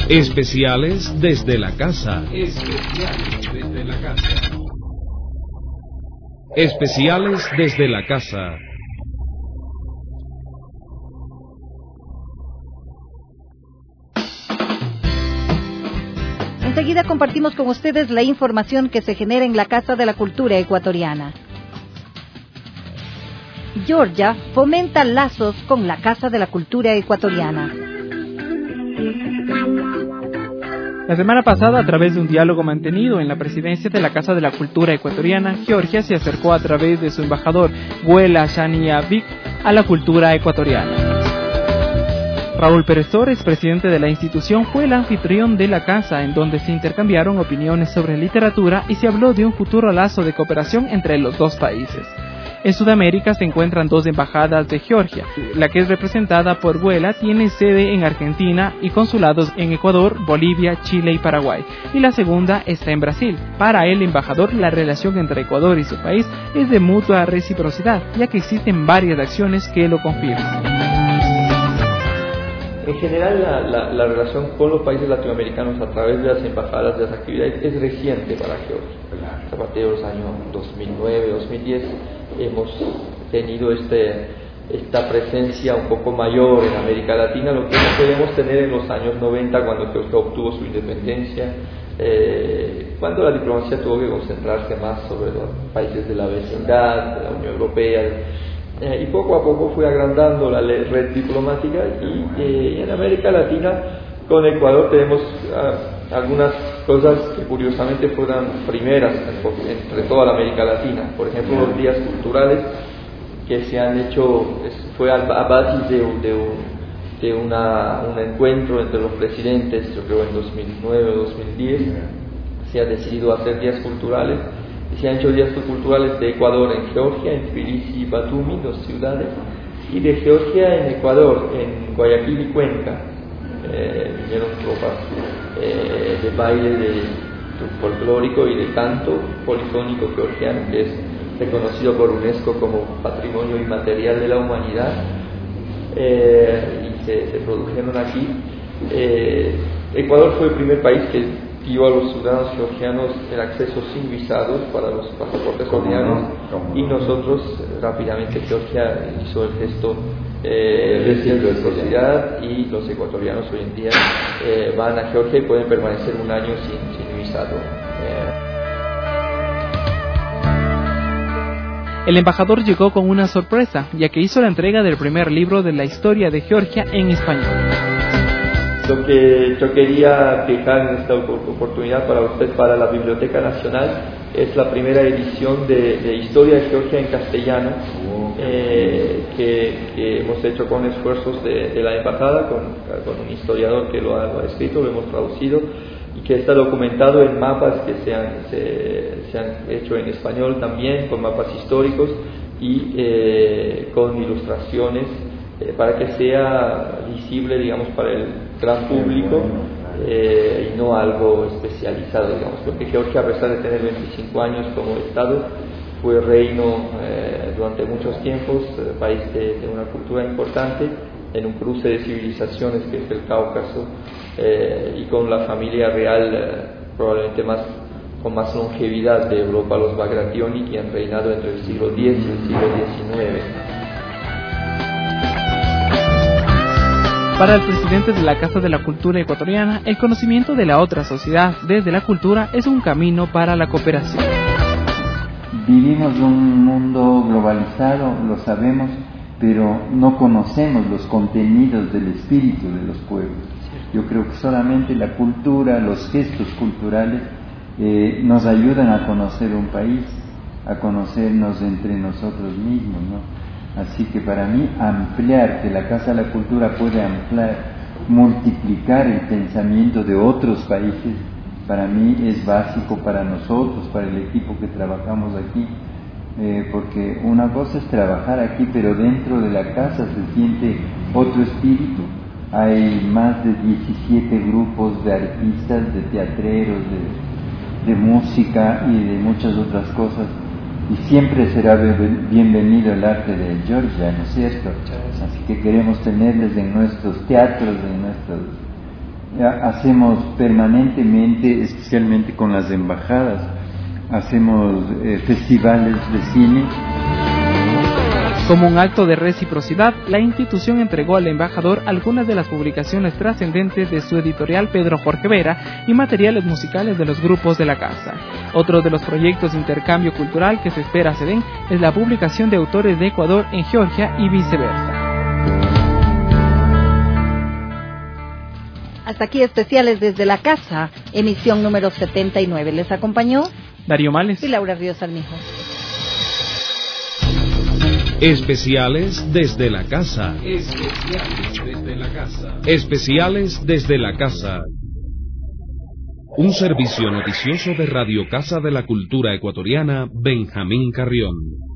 Especiales desde la casa. Especiales desde la casa. Especiales desde la casa. Enseguida compartimos con ustedes la información que se genera en la Casa de la Cultura Ecuatoriana. Georgia fomenta lazos con la Casa de la Cultura Ecuatoriana. La semana pasada, a través de un diálogo mantenido en la presidencia de la Casa de la Cultura Ecuatoriana, Georgia se acercó a través de su embajador, Guela Shaniavic, a la cultura ecuatoriana. Raúl Pérez Torres, presidente de la institución, fue el anfitrión de la casa, en donde se intercambiaron opiniones sobre literatura y se habló de un futuro lazo de cooperación entre los dos países. En Sudamérica se encuentran dos embajadas de Georgia. La que es representada por Guela tiene sede en Argentina y consulados en Ecuador, Bolivia, Chile y Paraguay. Y la segunda está en Brasil. Para el embajador, la relación entre Ecuador y su país es de mutua reciprocidad, ya que existen varias acciones que lo confirman. En general, la relación con los países latinoamericanos a través de las embajadas, de las actividades, es reciente para Georgia. A partir de los años 2009, 2010, hemos tenido esta presencia un poco mayor en América Latina, lo que no podemos tener en los años 90, cuando Georgia obtuvo su independencia, cuando la diplomacia tuvo que concentrarse más sobre los países de la vecindad, de la Unión Europea, y poco a poco fue agrandando la red diplomática, y en América Latina con Ecuador tenemos algunas cosas que curiosamente fueron primeras entre toda la América Latina. Por ejemplo, los días culturales que se han hecho, fue a base de un encuentro entre los presidentes, yo creo en 2009 o 2010, se ha decidido hacer días culturales. Se han hecho días culturales de Ecuador en Georgia, en Tbilisi y Batumi, dos ciudades, y de Georgia en Ecuador, en Guayaquil y Cuenca. Vinieron tropas de baile folclórico y de canto polifónico georgiano, que es reconocido por UNESCO como Patrimonio Inmaterial de la Humanidad, y se produjeron aquí. Ecuador fue el primer país que dio a los ciudadanos georgianos el acceso sin visados para los pasaportes ordinarios, y nosotros rápidamente Georgia hizo el gesto de reciprocidad, y los ecuatorianos hoy en día van a Georgia y pueden permanecer un año sin visado. El embajador llegó con una sorpresa, ya que hizo la entrega del primer libro de la historia de Georgia en español. Lo que yo quería dejar en esta oportunidad para usted, para la Biblioteca Nacional, es la primera edición de Historia de Georgia en castellano, que hemos hecho con esfuerzos de la embajada, con un historiador que lo ha escrito, lo hemos traducido, y que está documentado en mapas que se han hecho en español también, con mapas históricos y con ilustraciones, para que sea visible, digamos, para el gran público, y no algo especializado, digamos, porque Georgia, a pesar de tener 25 años como Estado, fue reino durante muchos tiempos, país de una cultura importante, en un cruce de civilizaciones que es el Cáucaso, y con la familia real probablemente con más longevidad de Europa, los Bagrationi, que han reinado entre el siglo X y el siglo XIX. Para el presidente de la Casa de la Cultura Ecuatoriana, el conocimiento de la otra sociedad desde la cultura es un camino para la cooperación. Vivimos en un mundo globalizado, lo sabemos, pero no conocemos los contenidos del espíritu de los pueblos. Yo creo que solamente la cultura, los gestos culturales nos ayudan a conocer un país, a conocernos entre nosotros mismos, ¿no? Así que para mí ampliar, que la Casa de la Cultura puede ampliar, multiplicar el pensamiento de otros países, para mí es básico para nosotros, para el equipo que trabajamos aquí, porque una cosa es trabajar aquí, pero dentro de la casa se siente otro espíritu. Hay más de 17 grupos de artistas, de teatreros, de música y de muchas otras cosas. Y siempre será bienvenido el arte de Georgia, ¿no es cierto? Así que queremos tenerles en nuestros teatros, en nuestros hacemos permanentemente, especialmente con las embajadas, hacemos festivales de cine. Como un acto de reciprocidad, la institución entregó al embajador algunas de las publicaciones trascendentes de su editorial Pedro Jorge Vera y materiales musicales de los grupos de la casa. Otro de los proyectos de intercambio cultural que se espera se den es la publicación de autores de Ecuador en Georgia y viceversa. Hasta aquí especiales desde la casa, emisión número 79. Les acompañó Darío Males y Laura Ríos Armijo. Especiales desde la casa. Especiales desde la casa. Especiales desde la casa. Un servicio noticioso de Radio Casa de la Cultura Ecuatoriana, Benjamín Carrión.